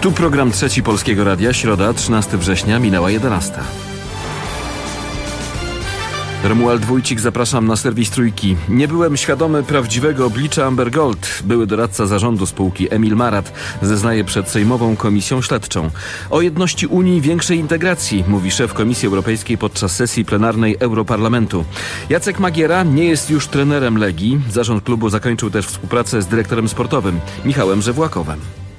Tu program Trzeci Polskiego Radia, środa, 13 września, minęła 11. Romuald Wójcik, zapraszam na serwis Trójki. Nie byłem świadomy prawdziwego oblicza Amber Gold. Były doradca zarządu spółki Emil Marat zeznaje przed Sejmową Komisją Śledczą. O jedności Unii, większej integracji, mówi szef Komisji Europejskiej podczas sesji plenarnej Europarlamentu. Jacek Magiera nie jest już trenerem Legii. Zarząd klubu zakończył też współpracę z dyrektorem sportowym Michałem Żewłakowem.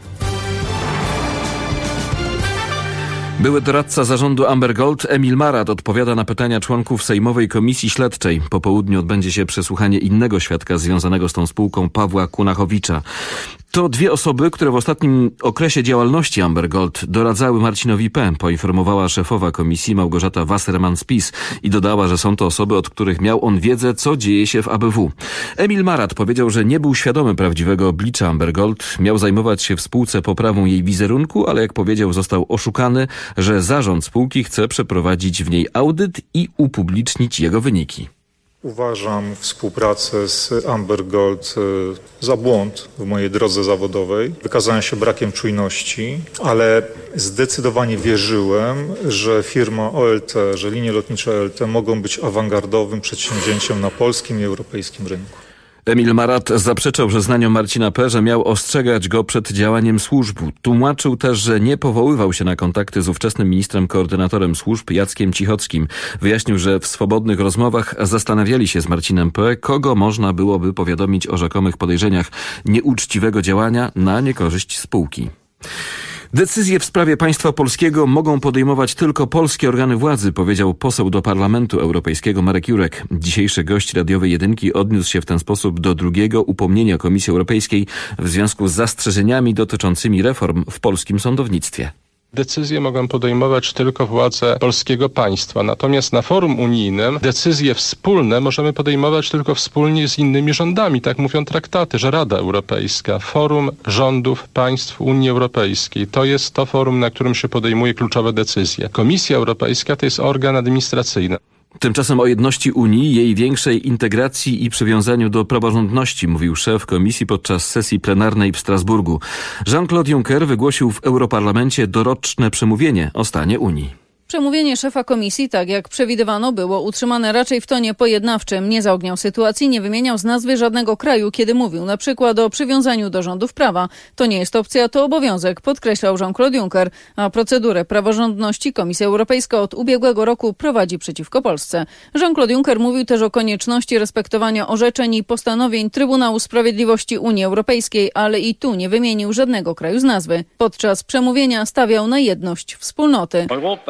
Były doradca zarządu Amber Gold Emil Marat odpowiada na pytania członków Sejmowej Komisji Śledczej. Po południu odbędzie się przesłuchanie innego świadka związanego z tą spółką, Pawła Kunachowicza. To dwie osoby, które w ostatnim okresie działalności Amber Gold doradzały Marcinowi P., poinformowała szefowa komisji Małgorzata Wasserman-Spies i dodała, że są to osoby, od których miał on wiedzę, co dzieje się w ABW. Emil Marat powiedział, że nie był świadomy prawdziwego oblicza Amber Gold, miał zajmować się w spółce poprawą jej wizerunku, ale jak powiedział, został oszukany, że zarząd spółki chce przeprowadzić w niej audyt i upublicznić jego wyniki. Uważam współpracę z Amber Gold za błąd w mojej drodze zawodowej. Wykazałem się brakiem czujności, ale zdecydowanie wierzyłem, że firma OLT, że linie lotnicze OLT mogą być awangardowym przedsięwzięciem na polskim i europejskim rynku. Emil Marat zaprzeczał zeznaniom Marcina P., że miał ostrzegać go przed działaniem służb. Tłumaczył też, że nie powoływał się na kontakty z ówczesnym ministrem koordynatorem służb Jackiem Cichockim. Wyjaśnił, że w swobodnych rozmowach zastanawiali się z Marcinem P., kogo można byłoby powiadomić o rzekomych podejrzeniach nieuczciwego działania na niekorzyść spółki. Decyzje w sprawie państwa polskiego mogą podejmować tylko polskie organy władzy, powiedział poseł do Parlamentu Europejskiego Marek Jurek. Dzisiejszy gość radiowej Jedynki odniósł się w ten sposób do drugiego upomnienia Komisji Europejskiej w związku z zastrzeżeniami dotyczącymi reform w polskim sądownictwie. Decyzje mogą podejmować tylko władze polskiego państwa. Natomiast na forum unijnym decyzje wspólne możemy podejmować tylko wspólnie z innymi rządami. Tak mówią traktaty, że Rada Europejska, forum rządów państw Unii Europejskiej, to jest to forum, na którym się podejmuje kluczowe decyzje. Komisja Europejska to jest organ administracyjny. Tymczasem o jedności Unii, jej większej integracji i przywiązaniu do praworządności mówił szef komisji podczas sesji plenarnej w Strasburgu. Jean-Claude Juncker wygłosił w Europarlamencie doroczne przemówienie o stanie Unii. Przemówienie szefa komisji, tak jak przewidywano, było utrzymane raczej w tonie pojednawczym. Nie zaogniał sytuacji, nie wymieniał z nazwy żadnego kraju, kiedy mówił na przykład o przywiązaniu do rządów prawa. To nie jest opcja, to obowiązek, podkreślał Jean-Claude Juncker, a procedurę praworządności Komisja Europejska od ubiegłego roku prowadzi przeciwko Polsce. Jean-Claude Juncker mówił też o konieczności respektowania orzeczeń i postanowień Trybunału Sprawiedliwości Unii Europejskiej, ale i tu nie wymienił żadnego kraju z nazwy. Podczas przemówienia stawiał na jedność wspólnoty.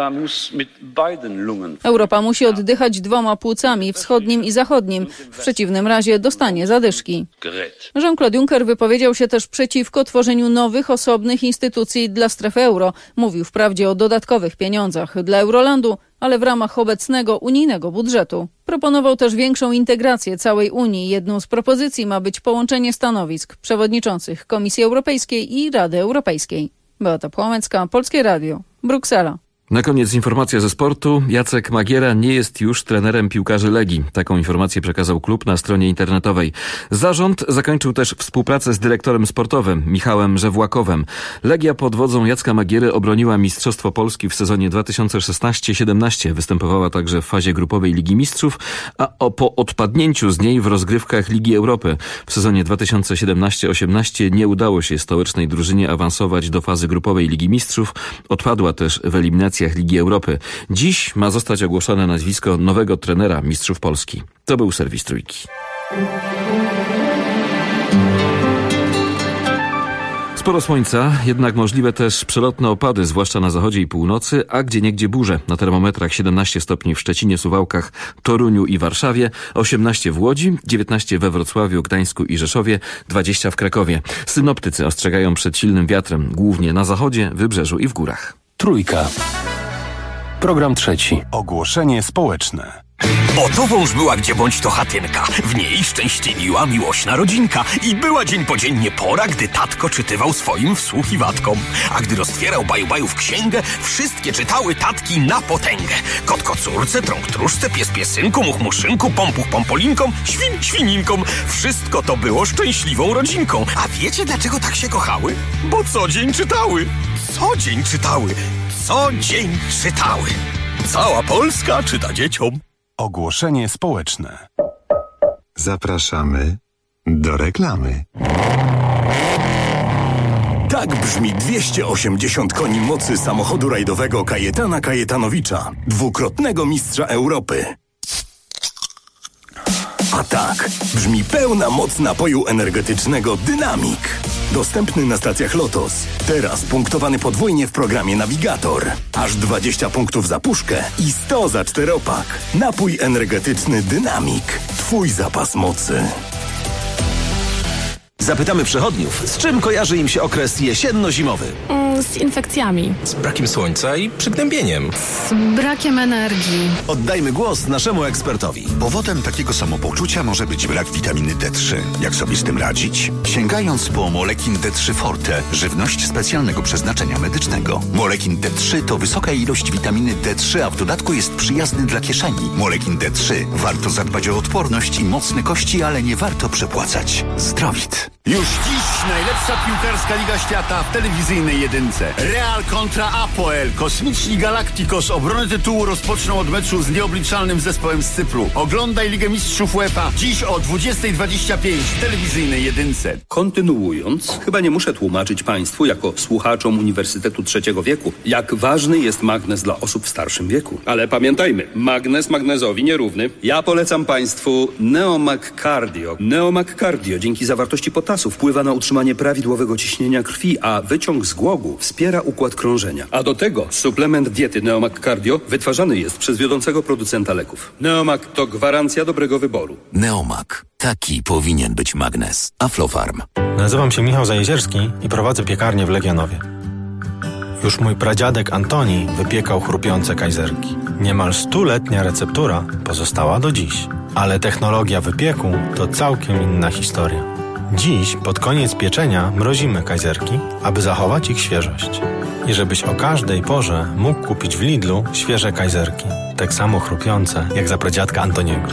Europa musi oddychać dwoma płucami, wschodnim i zachodnim. W przeciwnym razie dostanie zadyszki. Jean-Claude Juncker wypowiedział się też przeciwko tworzeniu nowych, osobnych instytucji dla strefy euro. Mówił wprawdzie o dodatkowych pieniądzach dla Eurolandu, ale w ramach obecnego unijnego budżetu. Proponował też większą integrację całej Unii. Jedną z propozycji ma być połączenie stanowisk przewodniczących Komisji Europejskiej i Rady Europejskiej. Beata Płomecka, Polskie Radio, Bruksela. Na koniec informacja ze sportu. Jacek Magiera nie jest już trenerem piłkarzy Legii. Taką informację przekazał klub na stronie internetowej. Zarząd zakończył też współpracę z dyrektorem sportowym Michałem Żewłakowem. Legia pod wodzą Jacka Magiery obroniła Mistrzostwo Polski w sezonie 2016-17. Występowała także w fazie grupowej Ligi Mistrzów, a po odpadnięciu z niej w rozgrywkach Ligi Europy w sezonie 2017-18 nie udało się stołecznej drużynie awansować do fazy grupowej Ligi Mistrzów. Odpadła też w eliminacji Ligi Europy. Dziś ma zostać ogłoszone nazwisko nowego trenera Mistrzów Polski. To był serwis Trójki. Sporo słońca, jednak możliwe też przelotne opady, zwłaszcza na zachodzie i północy, a gdzieniegdzie burze. Na termometrach 17 stopni w Szczecinie, Suwałkach, Toruniu i Warszawie, 18 w Łodzi, 19 we Wrocławiu, Gdańsku i Rzeszowie, 20 w Krakowie. Synoptycy ostrzegają przed silnym wiatrem, głównie na zachodzie, wybrzeżu i w górach. Trójka. Program trzeci. Ogłoszenie społeczne. Oto wąż była gdzie bądź to chatynka. W niej szczęśliwiła miłośna rodzinka. I była dzień po dzień pora, gdy tatko czytywał swoim wsłuchiwatkom. A gdy roztwierał baju-baju w księgę, wszystkie czytały tatki na potęgę. Kot kocurce, trąg truszce, pies piesynku, much muszynku, pompuch pompolinkom, świn świninkom. Wszystko to było szczęśliwą rodzinką. A wiecie dlaczego tak się kochały? Bo co dzień czytały. co dzień czytały. Co dzień czytały. Cała Polska czyta dzieciom. Ogłoszenie społeczne. Zapraszamy do reklamy. Tak brzmi 280 koni mocy samochodu rajdowego Kajetana Kajetanowicza, dwukrotnego mistrza Europy. A tak brzmi pełna moc napoju energetycznego Dynamik. Dostępny na stacjach Lotos. Teraz punktowany podwójnie w programie Navigator. Aż 20 punktów za puszkę i 100 za 4-pak. Napój energetyczny Dynamik. Twój zapas mocy. Zapytamy przechodniów, z czym kojarzy im się okres jesienno-zimowy? Z infekcjami. Z brakiem słońca i przygnębieniem. Z brakiem energii. Oddajmy głos naszemu ekspertowi. Powodem takiego samopoczucia może być brak witaminy D3. Jak sobie z tym radzić? Sięgając po Molekin D3 Forte, żywność specjalnego przeznaczenia medycznego. Molekin D3 to wysoka ilość witaminy D3, a w dodatku jest przyjazny dla kieszeni. Molekin D3. Warto zadbać o odporność i mocne kości, ale nie warto przepłacać. Zdrowit. Już dziś najlepsza piłkarska Liga Świata w telewizyjnej jedynce. Real kontra Apoel. Kosmiczni Galacticos obronę tytułu rozpoczną od meczu z nieobliczalnym zespołem z Cypru. Oglądaj Ligę Mistrzów UEFA dziś o 20:25 w telewizyjnej jedynce. Kontynuując, chyba nie muszę tłumaczyć Państwu, jako słuchaczom Uniwersytetu III wieku, jak ważny jest magnez dla osób w starszym wieku. Ale pamiętajmy, magnez magnezowi nierówny. Ja polecam Państwu Neomag Cardio. Neomag Cardio dzięki zawartości potasu wpływa na utrzymanie prawidłowego ciśnienia krwi, a wyciąg z głogu wspiera układ krążenia. A do tego suplement diety Neomag Cardio wytwarzany jest przez wiodącego producenta leków. Neomag to gwarancja dobrego wyboru. Neomag. Taki powinien być magnez. Aflofarm. Nazywam się Michał Zajezierski i prowadzę piekarnię w Legionowie. Już mój pradziadek Antoni wypiekał chrupiące kajzerki. Niemal 100-letnia receptura pozostała do dziś. Ale technologia wypieku to całkiem inna historia. Dziś, pod koniec pieczenia, mrozimy kajzerki, aby zachować ich świeżość. I żebyś o każdej porze mógł kupić w Lidlu świeże kajzerki. Tak samo chrupiące, jak za pradziadka Antoniego.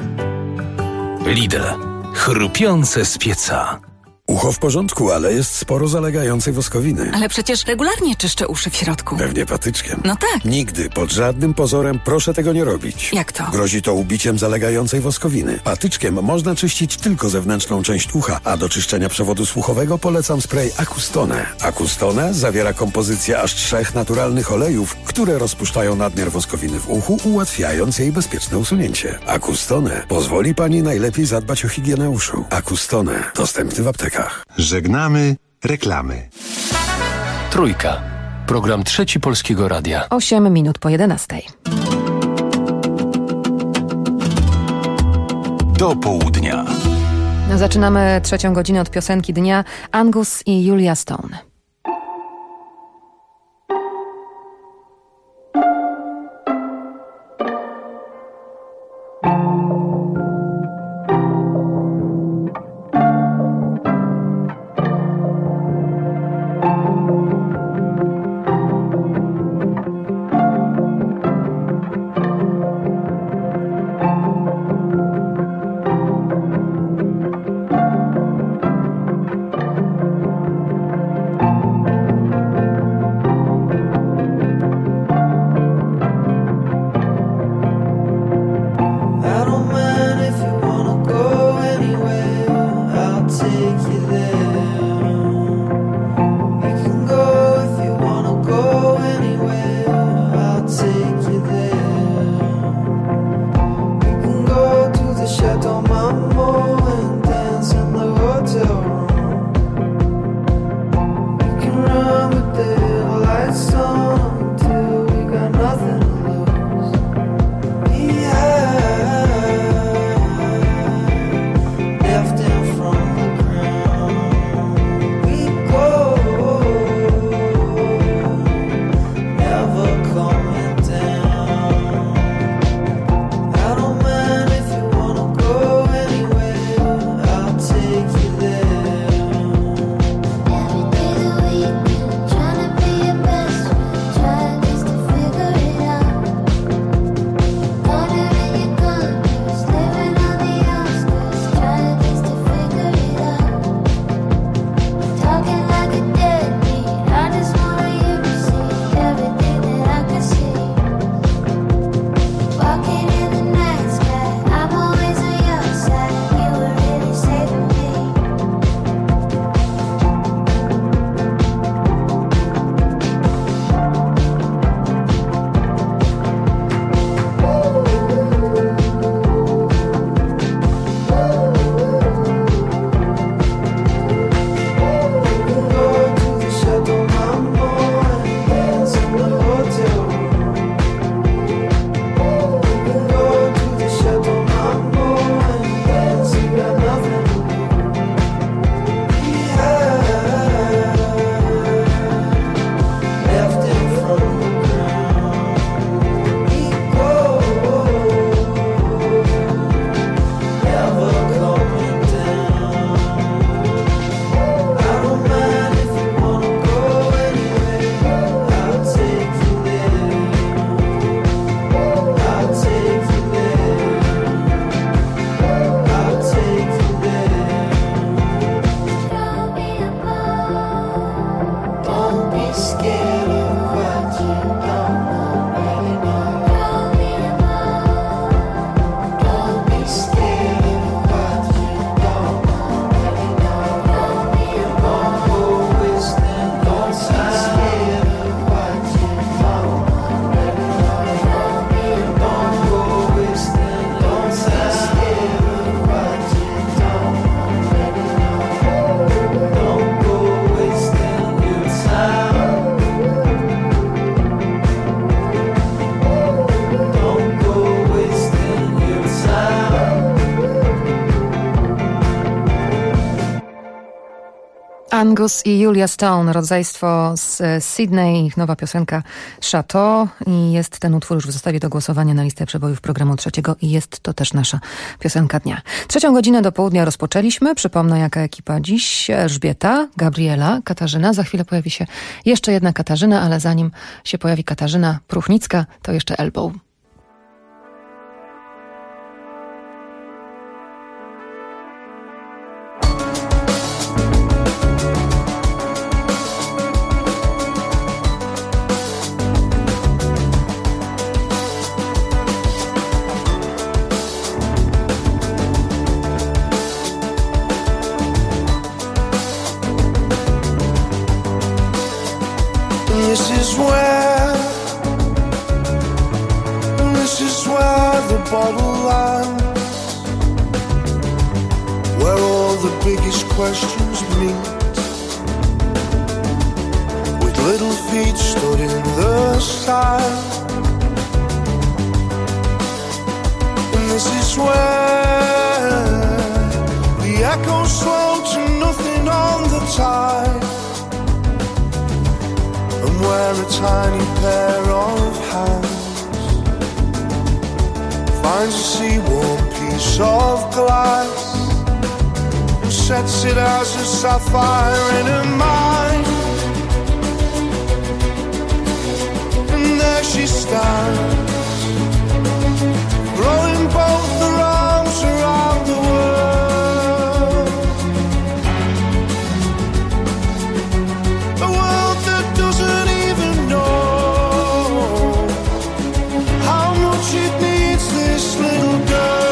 Lidl. Chrupiące z pieca. Ucho w porządku, ale jest sporo zalegającej woskowiny. Ale przecież regularnie czyszczę uszy w środku. Pewnie patyczkiem. No tak. Nigdy, pod żadnym pozorem proszę tego nie robić. Jak to? Grozi to ubiciem zalegającej woskowiny. Patyczkiem można czyścić tylko zewnętrzną część ucha, a do czyszczenia przewodu słuchowego polecam spray Acustone. Acustone zawiera kompozycję aż 3 naturalnych olejów, które rozpuszczają nadmiar woskowiny w uchu, ułatwiając jej bezpieczne usunięcie. Acustone pozwoli Pani najlepiej zadbać o higienę uszu. Acustone. Dostępny w aptekach. Żegnamy reklamy. Trójka. Program Trzeci Polskiego Radia. 8 minut po 11. Do południa. Zaczynamy 3. godzinę od piosenki dnia Angus i Julia Stone. Angus i Julia Stone, rodzeństwo z Sydney, ich nowa piosenka Chateau, i jest ten utwór już w zestawie do głosowania na listę przebojów programu trzeciego i jest to też nasza piosenka dnia. 3:00 do południa rozpoczęliśmy. Przypomnę, jaka ekipa dziś: Elżbieta, Gabriela, Katarzyna. Za chwilę pojawi się jeszcze jedna Katarzyna, ale zanim się pojawi Katarzyna Pruchnicka, to jeszcze Elbow. Questions meet with little feet stood in the sand, and this is where the echoes slow to nothing on the tide, and where a tiny pair of hands finds a sea-warm piece of glass, sets it as a sapphire in her mind, and there she stands, throwing both her arms around the world, a world that doesn't even know how much it needs this little girl.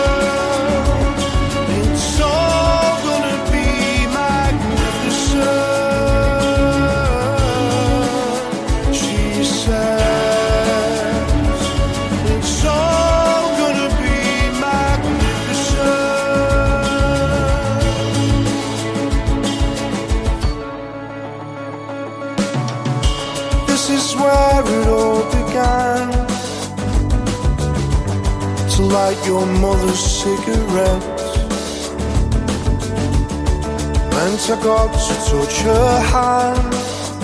To light your mother's cigarettes, meant I got to touch her hand,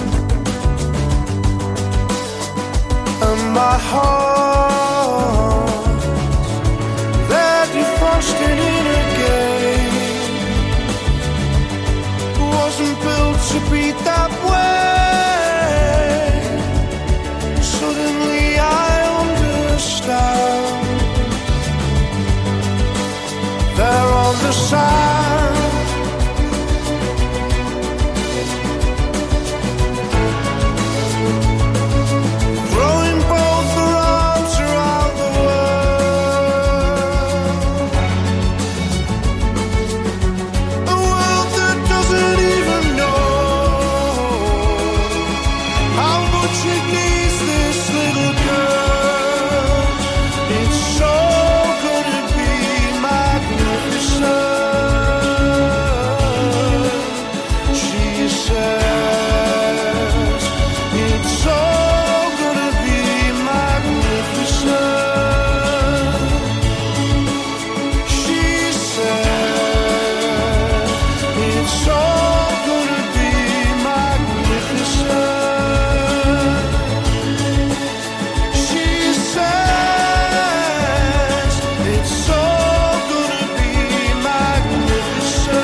and my heart, they're defrosting in again, wasn't built to beat that way. Suddenly I understand. They're on the side, throwing both their arms around the world, a world that doesn't even know how much it needs this little girl. It's so gonna be magnificent. She says it's so gonna be magnificent. She says it's so gonna be magnificent. She says it's so gonna be magnificent.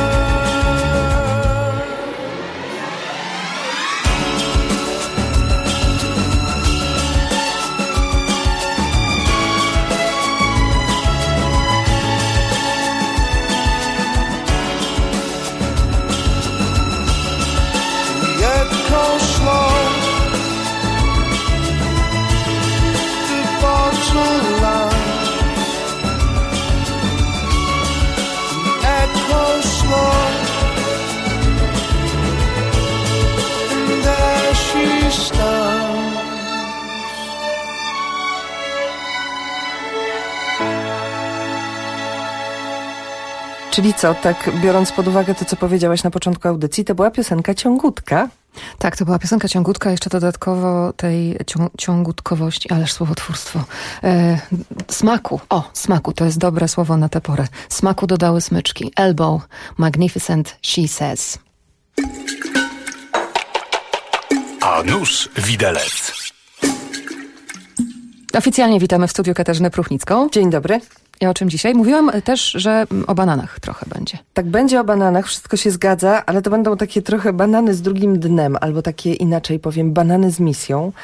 The echo slow, the bottle line, the echo slow, and there she stands. Czyli co, tak biorąc pod uwagę to, co powiedziałaś na początku audycji, to była piosenka ciągutka. Tak, to była piosenka ciągutka, jeszcze dodatkowo tej ciągutkowości, ależ słowotwórstwo, smaku, smaku, to jest dobre słowo na tę porę. Smaku dodały smyczki. Elbow, Magnificent She Says. A nuż widelec. Oficjalnie witamy w studiu Katarzynę Pruchnicką. Dzień dobry. I o czym dzisiaj? Mówiłam też, że o bananach trochę będzie. Tak, będzie o bananach, wszystko się zgadza, ale to będą takie trochę banany z drugim dnem, albo takie inaczej powiem, banany z misją.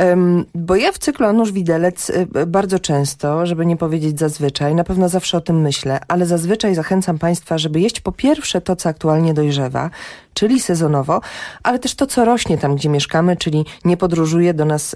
Bo ja w cyklu A nuż widelec bardzo często, żeby nie powiedzieć zazwyczaj, na pewno zawsze o tym myślę, ale zazwyczaj zachęcam Państwa, żeby jeść po pierwsze to, co aktualnie dojrzewa, czyli sezonowo, ale też to, co rośnie tam, gdzie mieszkamy, czyli nie podróżuje do nas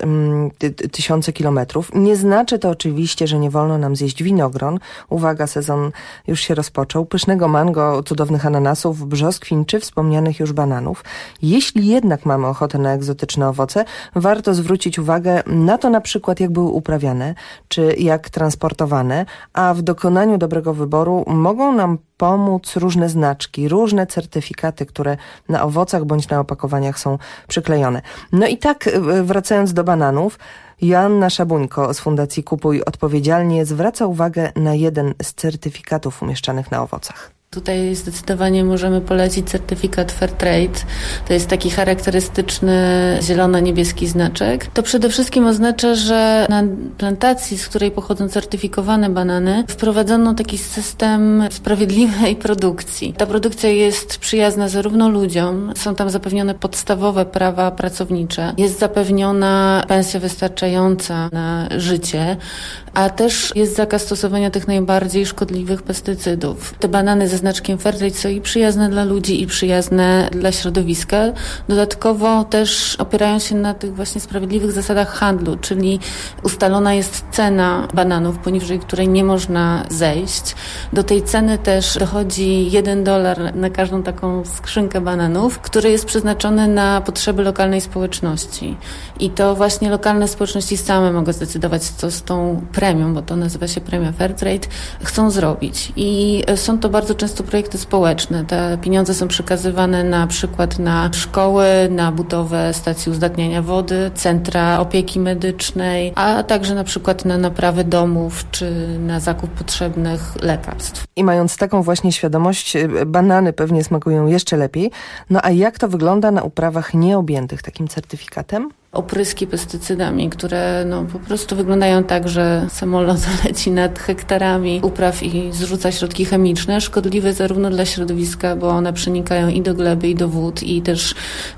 tysiące kilometrów. Nie znaczy to oczywiście, że nie wolno nam zjeść winogron. Uwaga, sezon już się rozpoczął. Pysznego mango, cudownych ananasów, brzoskwin czy wspomnianych już bananów. Jeśli jednak mamy ochotę na egzotyczne owoce, warto zwrócić uwagę na to na przykład, jak były uprawiane, czy jak transportowane, a w dokonaniu dobrego wyboru mogą nam pomóc różne znaczki, różne certyfikaty, które na owocach bądź na opakowaniach są przyklejone. No i tak, wracając do bananów, Joanna Szabuńko z Fundacji Kupuj Odpowiedzialnie zwraca uwagę na jeden z certyfikatów umieszczanych na owocach. Tutaj zdecydowanie możemy polecić certyfikat Fairtrade. To jest taki charakterystyczny zielono-niebieski znaczek. To przede wszystkim oznacza, że na plantacji, z której pochodzą certyfikowane banany, wprowadzono taki system sprawiedliwej produkcji. Ta produkcja jest przyjazna zarówno ludziom, są tam zapewnione podstawowe prawa pracownicze, jest zapewniona pensja wystarczająca na życie, a też jest zakaz stosowania tych najbardziej szkodliwych pestycydów. Te banany ze znaczkiem Fairtrade są i przyjazne dla ludzi, i przyjazne dla środowiska. Dodatkowo też opierają się na tych właśnie sprawiedliwych zasadach handlu, czyli ustalona jest cena bananów, poniżej której nie można zejść. Do tej ceny też dochodzi $1 na każdą taką skrzynkę bananów, który jest przeznaczony na potrzeby lokalnej społeczności. I to właśnie lokalne społeczności same mogą zdecydować, co z tą premią, bo to nazywa się premia Fairtrade, chcą zrobić. I są to bardzo często projekty społeczne. Te pieniądze są przekazywane na przykład na szkoły, na budowę stacji uzdatniania wody, centra opieki medycznej, a także na przykład na naprawę domów czy na zakup potrzebnych lekarstw. I mając taką właśnie świadomość, banany pewnie smakują jeszcze lepiej. No a jak to wygląda na uprawach nieobjętych takim certyfikatem? Opryski pestycydami, które po prostu wyglądają tak, że samolot leci nad hektarami upraw i zrzuca środki chemiczne, szkodliwe zarówno dla środowiska, bo one przenikają i do gleby, i do wód, i też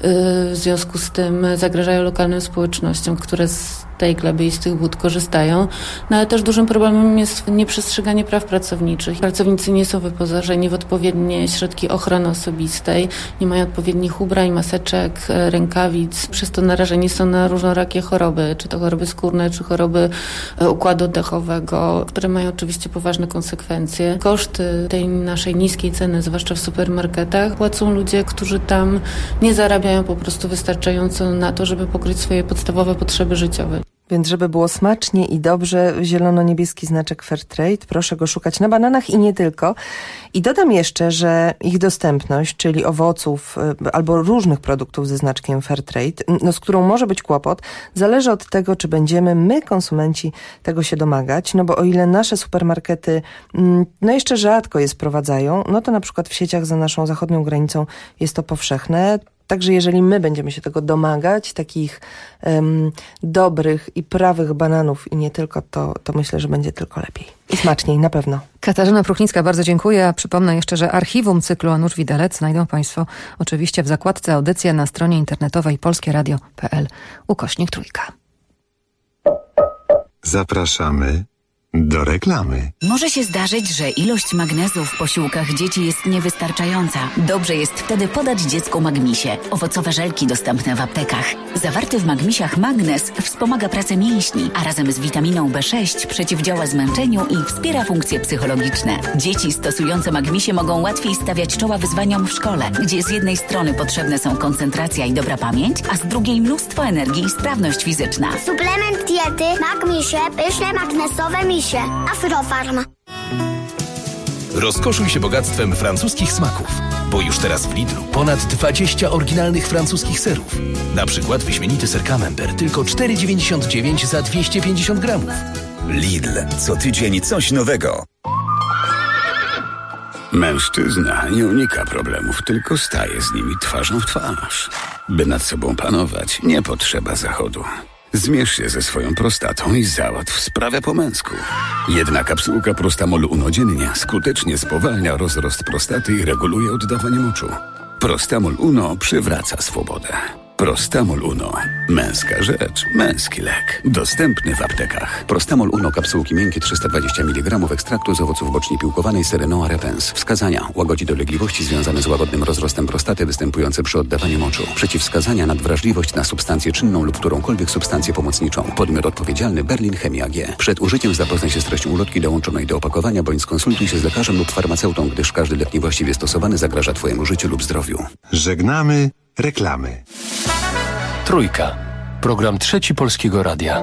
w związku z tym zagrażają lokalnym społecznościom, które z tej gleby i z tych wód korzystają. No ale też dużym problemem jest nieprzestrzeganie praw pracowniczych. Pracownicy nie są wyposażeni w odpowiednie środki ochrony osobistej, nie mają odpowiednich ubrań, maseczek, rękawic, przez to narażeni są na różnorakie choroby, czy to choroby skórne, czy choroby układu oddechowego, które mają oczywiście poważne konsekwencje. Koszty tej naszej niskiej ceny, zwłaszcza w supermarketach, płacą ludzie, którzy tam nie zarabiają po prostu wystarczająco na to, żeby pokryć swoje podstawowe potrzeby życiowe. Więc żeby było smacznie i dobrze, zielono-niebieski znaczek Fairtrade, proszę go szukać na bananach i nie tylko. I dodam jeszcze, że ich dostępność, czyli owoców albo różnych produktów ze znaczkiem Fairtrade, z którą może być kłopot, zależy od tego, czy będziemy my, konsumenci, tego się domagać. No bo o ile nasze supermarkety jeszcze rzadko je sprowadzają, no to na przykład w sieciach za naszą zachodnią granicą jest to powszechne. Także jeżeli my będziemy się tego domagać, takich dobrych i prawych bananów i nie tylko, to myślę, że będzie tylko lepiej. I smaczniej, na pewno. Katarzyna Pruchnicka, bardzo dziękuję. Przypomnę jeszcze, że archiwum cyklu A nuż widelec znajdą Państwo oczywiście w zakładce audycje na stronie internetowej polskieradio.pl/3. Zapraszamy do reklamy. Może się zdarzyć, że ilość magnezu w posiłkach dzieci jest niewystarczająca. Dobrze jest wtedy podać dziecku Magmisie. Owocowe żelki dostępne w aptekach. Zawarty w Magmisiach magnez wspomaga pracę mięśni, a razem z witaminą B6 przeciwdziała zmęczeniu i wspiera funkcje psychologiczne. Dzieci stosujące Magmisie mogą łatwiej stawiać czoła wyzwaniom w szkole, gdzie z jednej strony potrzebne są koncentracja i dobra pamięć, a z drugiej mnóstwo energii i sprawność fizyczna. Suplement diety Magmisie, pyszne magnesowe misie. Afrofarm. Rozkoszuj się bogactwem francuskich smaków, bo już teraz w Lidlu ponad 20 oryginalnych francuskich serów. Na przykład wyśmienity ser Camembert tylko 4,99 za 250 gramów. Lidl. Co tydzień coś nowego. Mężczyzna nie unika problemów, tylko staje z nimi twarzą w twarz. By nad sobą panować, nie potrzeba zachodu. Zmierz się ze swoją prostatą i załatw sprawę po męsku. Jedna kapsułka Prostamol Uno dziennie skutecznie spowalnia rozrost prostaty i reguluje oddawanie moczu. Prostamol Uno przywraca swobodę. Prostamol Uno. Męska rzecz, męski lek. Dostępny w aptekach. Prostamol Uno, kapsułki miękkie 320 mg ekstraktu z owoców boczni piłkowanej Serenoa repens. Wskazania: łagodzi dolegliwości związane z łagodnym rozrostem prostaty występujące przy oddawaniu moczu. Przeciwwskazania: nadwrażliwość na substancję czynną lub którąkolwiek substancję pomocniczą. Podmiot odpowiedzialny: Berlin Chemia AG. Przed użyciem zapoznaj się z treścią ulotki dołączonej do opakowania bądź skonsultuj się z lekarzem lub farmaceutą, gdyż każdy lek niewłaściwie stosowany zagraża Twojemu życiu lub zdrowiu. Żegnamy reklamy. Trójka. Program Trzeci Polskiego Radia.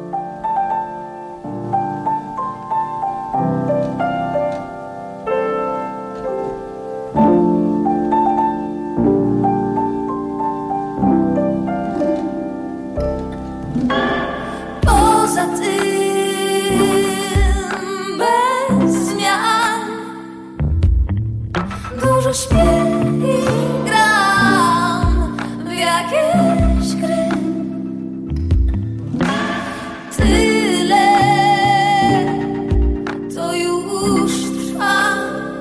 Poza tym bez zmian dużo śpię i gram w jakieś gry. Tyle to już trwa.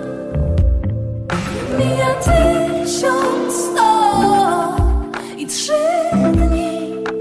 Mija 1103 dni.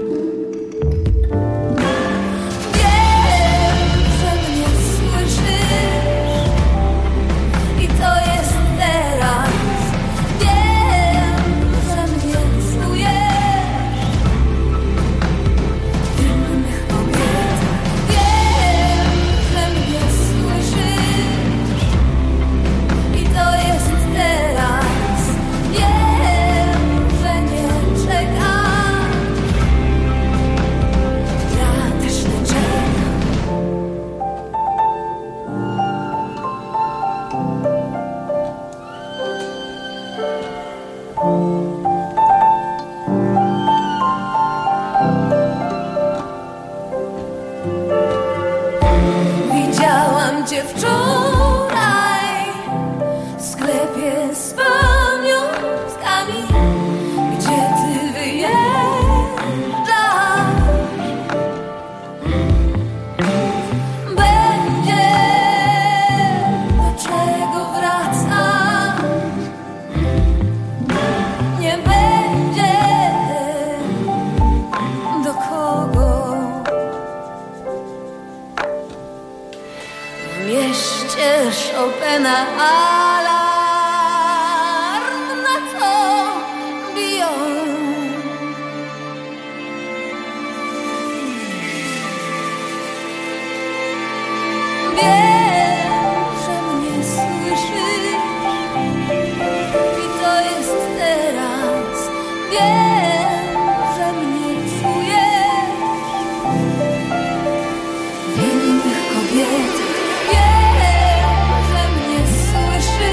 Widziałam cię wczoraj w sklepie z pamiątkami, gdzie ty wyjeżdżasz. Będzie do czego wracać, nie będzie do kogo. W mieście Chopina alarm na to biją. Wiem, że mnie słyszysz i to jest teraz. Wiem, że mnie czujesz w innych kobietach. Wiem, że mnie słyszysz.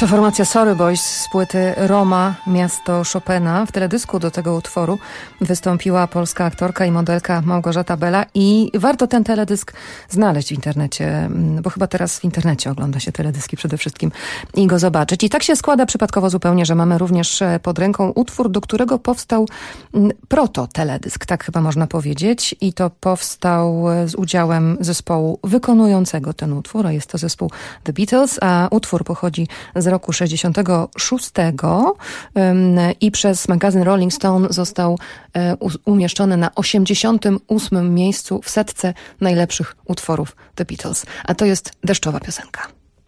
To formacja Sorry Boys z płyty Roma, miasto Chopina. W teledysku do tego utworu wystąpiła polska aktorka i modelka Małgorzata Bela i warto ten teledysk znaleźć w internecie, bo chyba teraz w internecie ogląda się teledyski przede wszystkim i go zobaczyć. I tak się składa przypadkowo zupełnie, że mamy również pod ręką utwór, do którego powstał proto-teledysk, tak chyba można powiedzieć. I to powstał z udziałem zespołu wykonującego ten utwór, a jest to zespół The Beatles, a utwór pochodzi z roku 66 i przez magazyn Rolling Stone został umieszczony na 88. miejscu w setce najlepszych utworów The Beatles. A to jest deszczowa piosenka.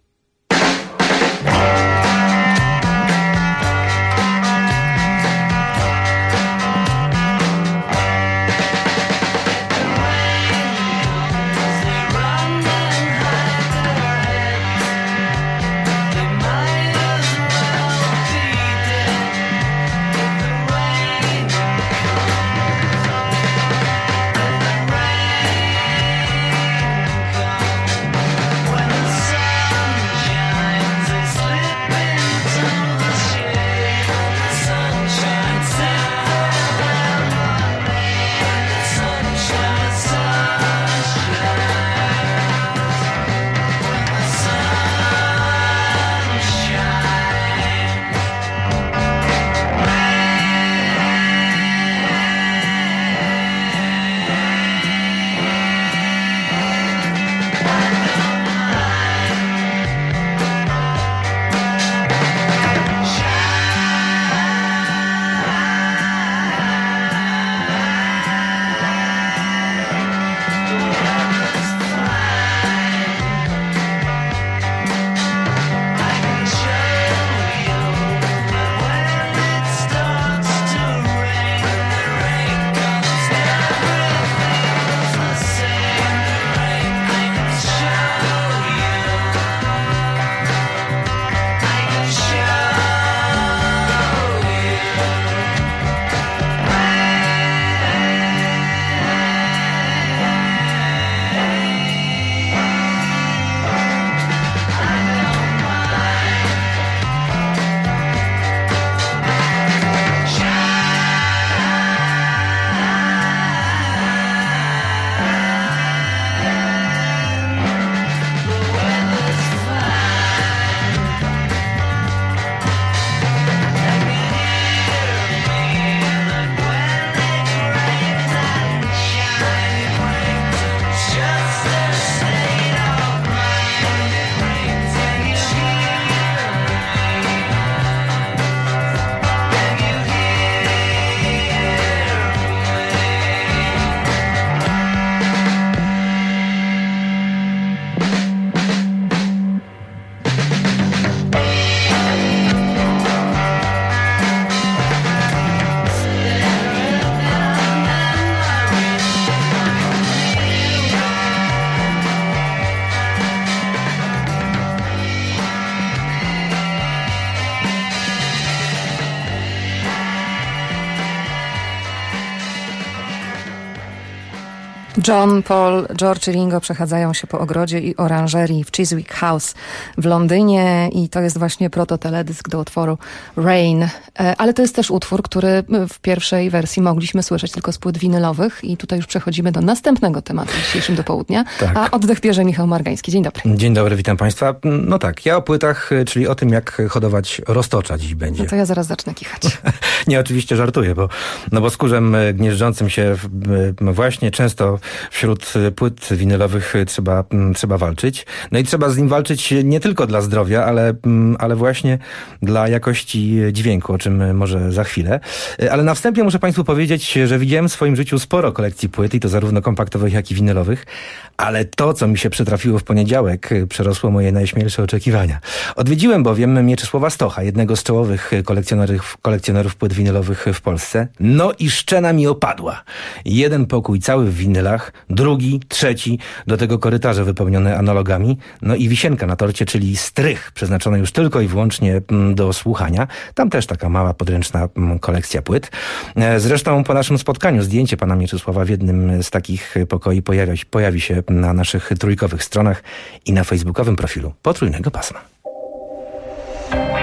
John, Paul, George i Ringo przechadzają się po ogrodzie i oranżerii w Chiswick House w Londynie i to jest właśnie prototeledysk do utworu Rain. Ale to jest też utwór, który w pierwszej wersji mogliśmy słyszeć tylko z płyt winylowych i tutaj już przechodzimy do następnego tematu w dzisiejszym do południa. Tak. A oddech bierze Michał Margański. Dzień dobry. Dzień dobry, witam Państwa. No tak, ja o płytach, czyli o tym, jak hodować roztocza dziś będzie. No to ja zaraz zacznę kichać. Nie, oczywiście żartuję, bo z kurzem gnieżdżącym się właśnie często wśród płyt winylowych trzeba walczyć. No i trzeba z nim walczyć nie tylko dla zdrowia, ale właśnie dla jakości dźwięku, o czym może za chwilę. Ale na wstępie muszę Państwu powiedzieć, że widziałem w swoim życiu sporo kolekcji płyt, i to zarówno kompaktowych, jak i winylowych, ale to, co mi się przytrafiło w poniedziałek, przerosło moje najśmielsze oczekiwania. Odwiedziłem bowiem Mieczysława Stocha, jednego z czołowych kolekcjonerów płyt winylowych w Polsce. No i szczena mi opadła. Jeden pokój cały w winylach, drugi, trzeci, do tego korytarze wypełnione analogami, no i wisienka na torcie, czyli strych, przeznaczony już tylko i wyłącznie do słuchania. Tam też taka mała, podręczna kolekcja płyt. Zresztą po naszym spotkaniu zdjęcie pana Mieczysława w jednym z takich pokoi pojawi się na naszych trójkowych stronach i na facebookowym profilu Potrójnego Pasma.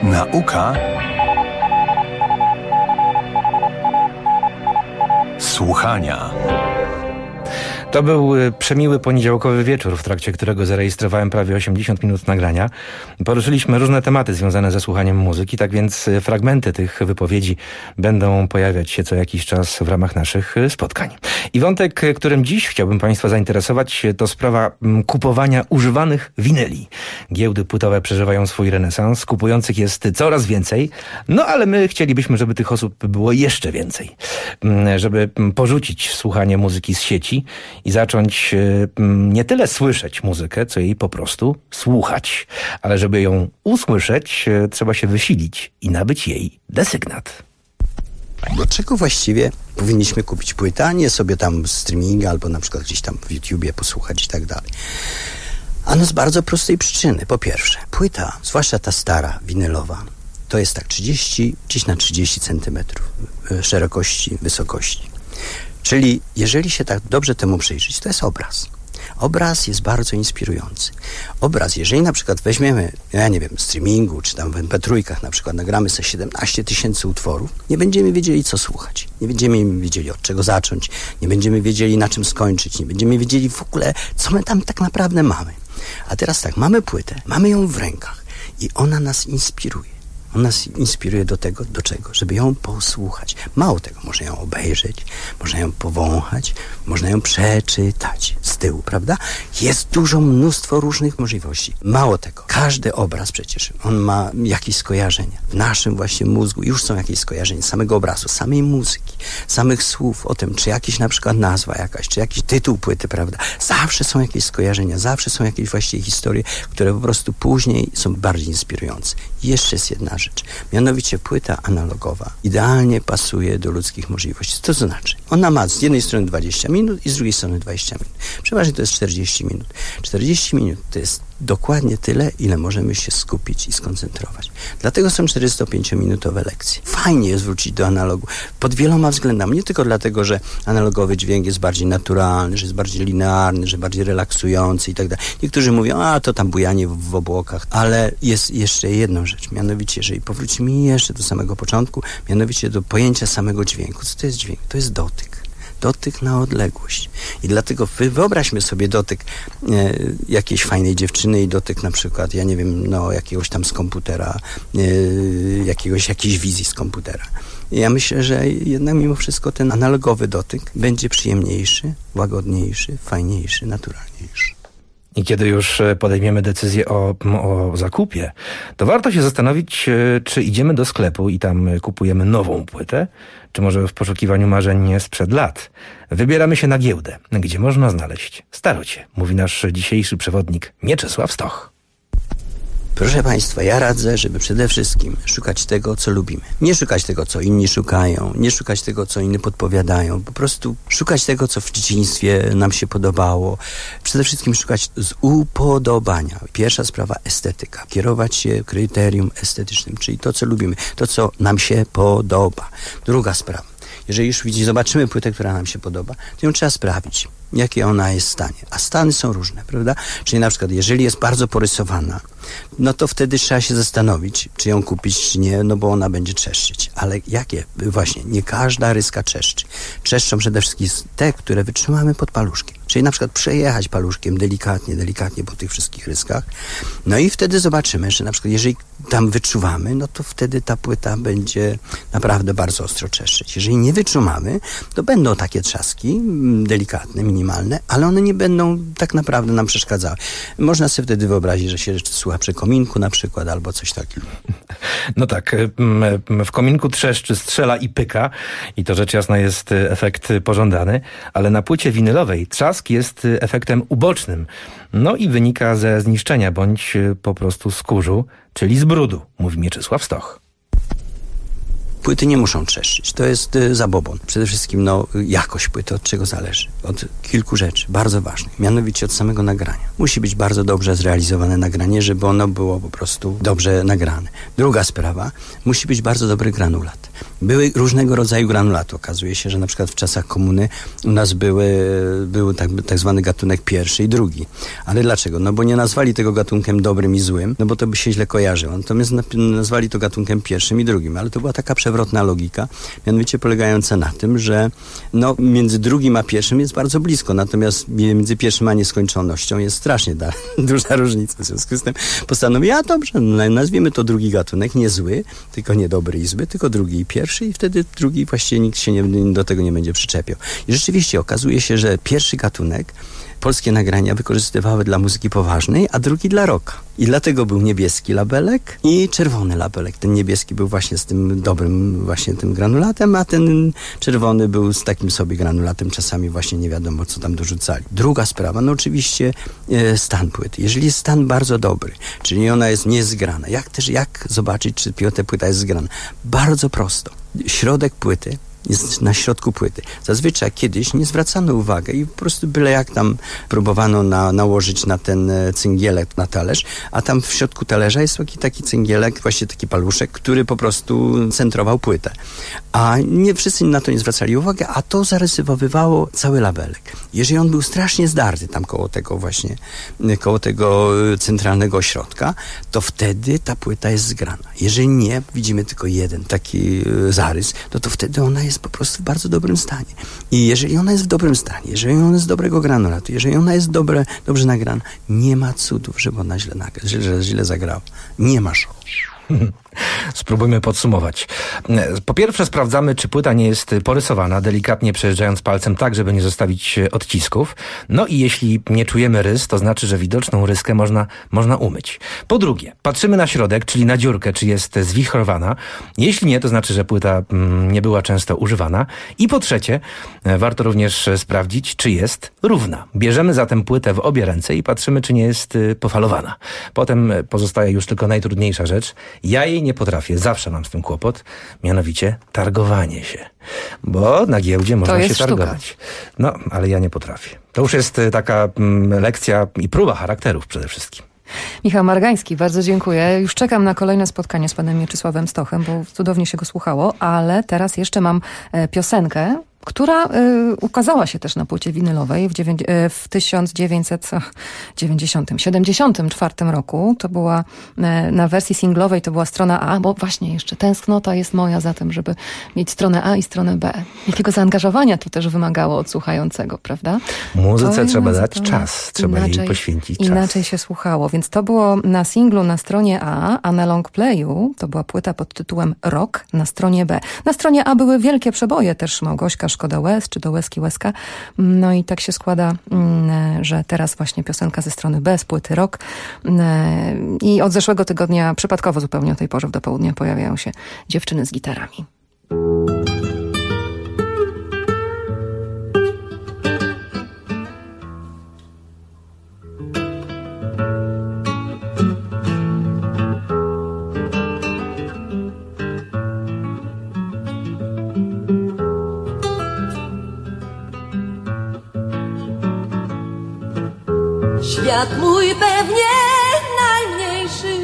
Nauka słuchania. To był przemiły poniedziałkowy wieczór, w trakcie którego zarejestrowałem prawie 80 minut nagrania. Poruszyliśmy różne tematy związane ze słuchaniem muzyki, tak więc fragmenty tych wypowiedzi będą pojawiać się co jakiś czas w ramach naszych spotkań. I wątek, którym dziś chciałbym Państwa zainteresować, to sprawa kupowania używanych winyli. Giełdy płytowe przeżywają swój renesans, kupujących jest coraz więcej, no ale my chcielibyśmy, żeby tych osób było jeszcze więcej. Żeby porzucić słuchanie muzyki z sieci i zacząć nie tyle słyszeć muzykę, co jej po prostu słuchać. Ale żeby ją usłyszeć, trzeba się wysilić i nabyć jej desygnat. Dlaczego właściwie powinniśmy kupić płytę, a nie sobie tam streaminga albo na przykład gdzieś tam w YouTubie posłuchać i tak dalej? Ano z bardzo prostej przyczyny. Po pierwsze, płyta, zwłaszcza ta stara, winylowa, to jest tak 30, gdzieś na 30 centymetrów szerokości, wysokości. Czyli jeżeli się tak dobrze temu przyjrzeć, to jest obraz. Obraz jest bardzo inspirujący. Obraz, jeżeli na przykład weźmiemy, ja nie wiem, streamingu, czy tam w MP3 na przykład nagramy sobie 17 000 utworów, nie będziemy wiedzieli, co słuchać. Nie będziemy wiedzieli, od czego zacząć. Nie będziemy wiedzieli, na czym skończyć. Nie będziemy wiedzieli w ogóle, co my tam tak naprawdę mamy. A teraz tak, mamy płytę, mamy ją w rękach i ona nas inspiruje. On nas inspiruje do tego, do czego? Żeby ją posłuchać. Mało tego, można ją obejrzeć, można ją powąchać, można ją przeczytać z tyłu, prawda? Jest mnóstwo różnych możliwości. Mało tego, każdy obraz przecież, on ma jakieś skojarzenia. W naszym właśnie mózgu już są jakieś skojarzenia samego obrazu, samej muzyki, samych słów, o tym, czy jakiś na przykład nazwa jakaś, czy jakiś tytuł płyty, prawda? Zawsze są jakieś skojarzenia, zawsze są jakieś właściwie historie, które po prostu później są bardziej inspirujące. I jeszcze jest jedna rzecz. Mianowicie płyta analogowa idealnie pasuje do ludzkich możliwości. To znaczy, ona ma z jednej strony 20 minut i z drugiej strony 20 minut. Przeważnie to jest 40 minut. 40 minut to jest dokładnie tyle, ile możemy się skupić i skoncentrować. Dlatego są 45-minutowe lekcje. Fajnie jest wrócić do analogu pod wieloma względami. Nie tylko dlatego, że analogowy dźwięk jest bardziej naturalny, że jest bardziej linearny, że bardziej relaksujący i tak dalej. Niektórzy mówią, a to tam bujanie w obłokach. Ale jest jeszcze jedną rzecz. Mianowicie, jeżeli powrócimy jeszcze do samego początku, mianowicie do pojęcia samego dźwięku. Co to jest dźwięk? To jest dotyk. Dotyk na odległość. I dlatego wyobraźmy sobie dotyk jakiejś fajnej dziewczyny i dotyk na przykład, ja nie wiem, no jakiegoś tam z komputera, jakiejś wizji z komputera. Ja myślę, że jednak mimo wszystko ten analogowy dotyk będzie przyjemniejszy, łagodniejszy, fajniejszy, naturalniejszy. I kiedy już podejmiemy decyzję o zakupie, to warto się zastanowić, czy idziemy do sklepu i tam kupujemy nową płytę, czy może w poszukiwaniu marzeń sprzed lat. Wybieramy się na giełdę, gdzie można znaleźć starocie, mówi nasz dzisiejszy przewodnik Mieczysław Stoch. Proszę Państwa, ja radzę, żeby przede wszystkim szukać tego, co lubimy. Nie szukać tego, co inni szukają, nie szukać tego, co inni podpowiadają. Po prostu szukać tego, co w dzieciństwie nam się podobało. Przede wszystkim szukać z upodobania. Pierwsza sprawa, estetyka. Kierować się kryterium estetycznym, czyli to, co lubimy, to, co nam się podoba. Druga sprawa. Jeżeli już zobaczymy płytę, która nam się podoba, to ją trzeba sprawdzić, jakie ona jest w stanie. A stany są różne, prawda? Czyli na przykład, jeżeli jest bardzo porysowana, no to wtedy trzeba się zastanowić, czy ją kupić, czy nie, no bo ona będzie trzeszczyć. Ale jakie? Właśnie, nie każda ryska trzeszczy. Trzeszczą przede wszystkim te, które wytrzymamy pod paluszkiem. Czyli na przykład przejechać paluszkiem delikatnie po tych wszystkich ryskach. No i wtedy zobaczymy, że na przykład jeżeli tam wyczuwamy, no to wtedy ta płyta będzie naprawdę bardzo ostro trzeszczyć. Jeżeli nie wyczuwamy, to będą takie trzaski delikatne, minimalne, ale one nie będą tak naprawdę nam przeszkadzały. Można sobie wtedy wyobrazić, że się słucha przy kominku na przykład, albo coś takiego. No tak, w kominku trzeszczy, strzela i pyka i to rzecz jasna jest efekt pożądany, ale na płycie winylowej trzask jest efektem ubocznym. No i wynika ze zniszczenia bądź po prostu z kurzu, czyli z brudu, mówi Mieczysław Stoch. Płyty nie muszą trzeszczyć. To jest zabobon. Przede wszystkim jakość płyty od czego zależy? Od kilku rzeczy bardzo ważnych. Mianowicie od samego nagrania. Musi być bardzo dobrze zrealizowane nagranie, żeby ono było po prostu dobrze nagrane. Druga sprawa. Musi być bardzo dobry granulat. Były różnego rodzaju granulaty. Okazuje się, że na przykład w czasach komuny u nas był tak zwany gatunek pierwszy i drugi. Ale dlaczego? No bo nie nazwali tego gatunkiem dobrym i złym, no bo to by się źle kojarzyło. Natomiast nazwali to gatunkiem pierwszym i drugim. Ale to była taka przewrotna logika, mianowicie polegająca na tym, że no, między drugim a pierwszym jest bardzo blisko, natomiast między pierwszym a nieskończonością jest strasznie duża różnica. W związku z tym postanowiłem, dobrze, nazwijmy to drugi gatunek, nie zły, tylko nie dobry i zły, tylko drugi i pierwszy i wtedy drugi właściwie nikt się do tego nie będzie przyczepiał. I rzeczywiście okazuje się, że pierwszy gatunek polskie nagrania wykorzystywały dla muzyki poważnej, a drugi dla rocka. I dlatego był niebieski labelek i czerwony labelek. Ten niebieski był właśnie z tym dobrym właśnie tym granulatem, a ten czerwony był z takim sobie granulatem. Czasami właśnie nie wiadomo, co tam dorzucali. Druga sprawa, no oczywiście stan płyty. Jeżeli jest stan bardzo dobry, czyli ona jest niezgrana, jak zobaczyć, czy ta płyta jest zgrana? Bardzo prosto. Środek płyty jest na środku płyty. Zazwyczaj kiedyś nie zwracano uwagi i po prostu byle jak tam próbowano nałożyć na ten cyngielek na talerz, a tam w środku talerza jest taki cyngielek, właśnie taki paluszek, który po prostu centrował płytę. A nie wszyscy na to nie zwracali uwagi, a to zarysowywało cały labelek. Jeżeli on był strasznie zdarty tam koło tego centralnego ośrodka, to wtedy ta płyta jest zgrana. Jeżeli nie, widzimy tylko jeden taki zarys, to wtedy ona jest po prostu w bardzo dobrym stanie. I jeżeli ona jest w dobrym stanie, jeżeli ona jest z dobrego granulatu, jeżeli ona jest dobrze nagrana, nie ma cudów, żeby ona źle zagrała. Nie ma szans. Spróbujmy podsumować. Po pierwsze sprawdzamy, czy płyta nie jest porysowana, delikatnie przejeżdżając palcem tak, żeby nie zostawić odcisków. No i jeśli nie czujemy rys, to znaczy, że widoczną ryskę można umyć. Po drugie, patrzymy na środek, czyli na dziurkę, czy jest zwichrowana. Jeśli nie, to znaczy, że płyta nie była często używana. I po trzecie, warto również sprawdzić, czy jest równa. Bierzemy zatem płytę w obie ręce i patrzymy, czy nie jest pofalowana. Potem pozostaje już tylko najtrudniejsza rzecz. Ja jej nie potrafię, zawsze mam z tym kłopot, mianowicie targowanie się. Bo na giełdzie można się targować. No, ale ja nie potrafię. To już jest taka lekcja i próba charakterów przede wszystkim. Michał Margański, bardzo dziękuję. Już czekam na kolejne spotkanie z panem Mieczysławem Stochem, bo cudownie się go słuchało, ale teraz jeszcze mam piosenkę, która ukazała się też na płycie winylowej w 1974 roku. To była na wersji singlowej, to była strona A, bo właśnie jeszcze tęsknota jest moja za tym, żeby mieć stronę A i stronę B. Jakiego zaangażowania to też wymagało od słuchającego, prawda? Muzyce trzeba dać czas, trzeba jej poświęcić czas. Inaczej się słuchało, więc to było na singlu na stronie A na long playu to była płyta pod tytułem Rock na stronie B. Na stronie A były wielkie przeboje, też Małgośka Szkoda Łez, czy do Łezki Łezka. No i tak się składa, że teraz właśnie piosenka ze strony B z płyty Rock. I od zeszłego tygodnia przypadkowo zupełnie o tej porze w dopołudnia pojawiają się dziewczyny z gitarami. Świat mój pewnie najmniejszy,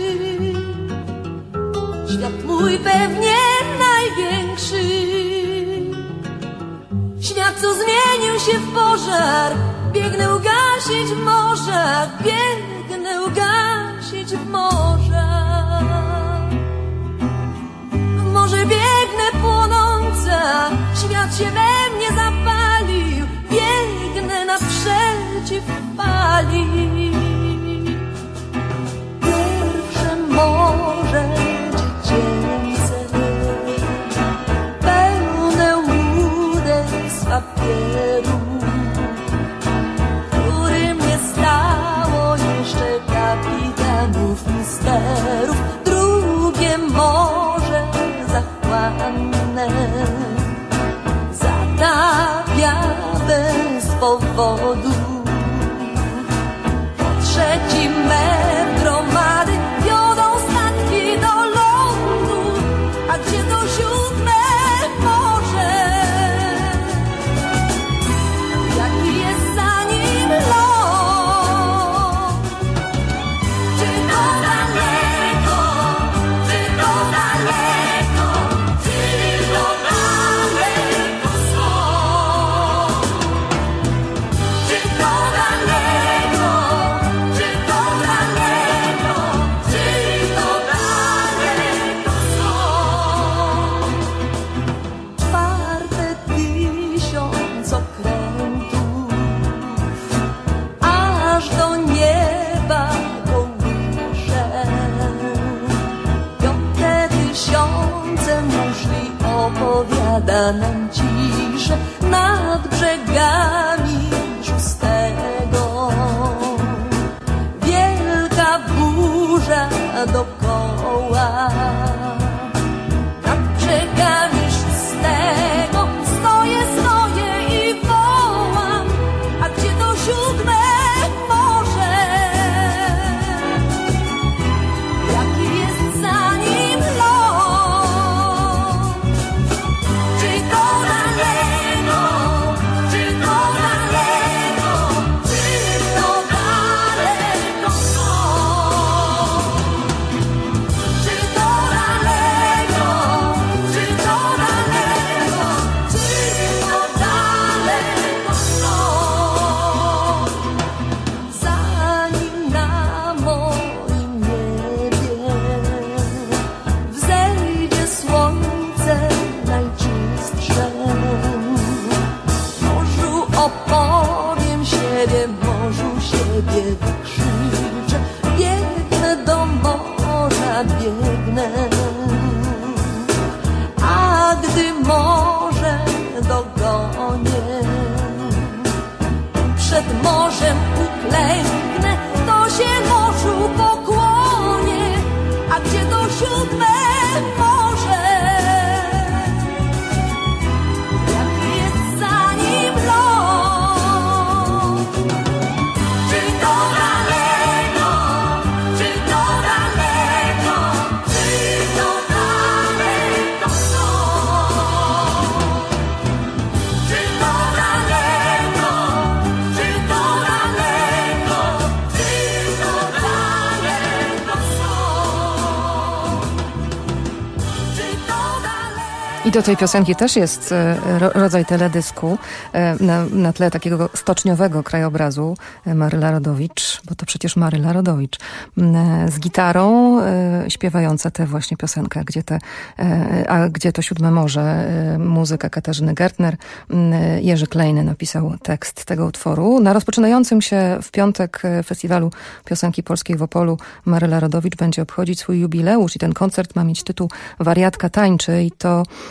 świat mój pewnie największy, świat co zmienił się w pożar, biegnę ugasić w morzach, biegnę ugasić w morzach. W morze biegnę płonąca, świat się we mnie zapalił, biegnę naprzeciw fali. Pierwsze morze dziecięce, pełne łódek z papieru, którym nie stało jeszcze kapitanów misterów. Drugie morze zachłanne zatapia bez powodu. Trzeci mecz gromady wiodą statki do lądu, a gdzie to siódme morze? Jaki jest za nim los? Czy to daleko, czy to daleko, czy to Przed morzem uklęknę, to się morzu pokłonię, a gdzie to 7 morze? Jaki jest za nim los? Czy to daleko, czy to daleko, czy to daleko stąd? Czy to daleko, czy to daleko, czy to daleko stąd? Czy to daleko? I do tej piosenki też jest rodzaj teledysku na tle takiego stoczniowego krajobrazu. Maryla Rodowicz, bo to przecież Maryla Rodowicz, z gitarą śpiewająca tę właśnie piosenkę, gdzie to 7 morze. Muzyka Katarzyny Gertner. Jerzy Klejny napisał tekst tego utworu. Na rozpoczynającym się w piątek Festiwalu Piosenki Polskiej w Opolu Maryla Rodowicz będzie obchodzić swój jubileusz i ten koncert ma mieć tytuł Wariatka tańczy i